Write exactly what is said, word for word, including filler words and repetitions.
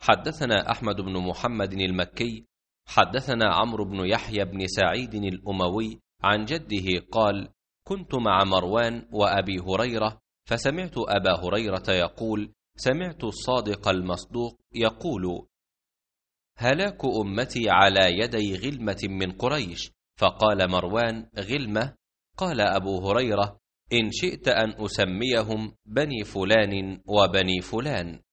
حدثنا أحمد بن محمد المكي حدثنا عمرو بن يحيى بن سعيد الأموي عن جده قال: كنت مع مروان وأبي هريرة فسمعت أبا هريرة يقول: سمعت الصادق المصدوق يقول: هلاك أمتي على يدي غلمة من قريش. فقال مروان: غلمة؟ قال أبو هريرة: إن شئت أن أسميهم بني فلان وبني فلان.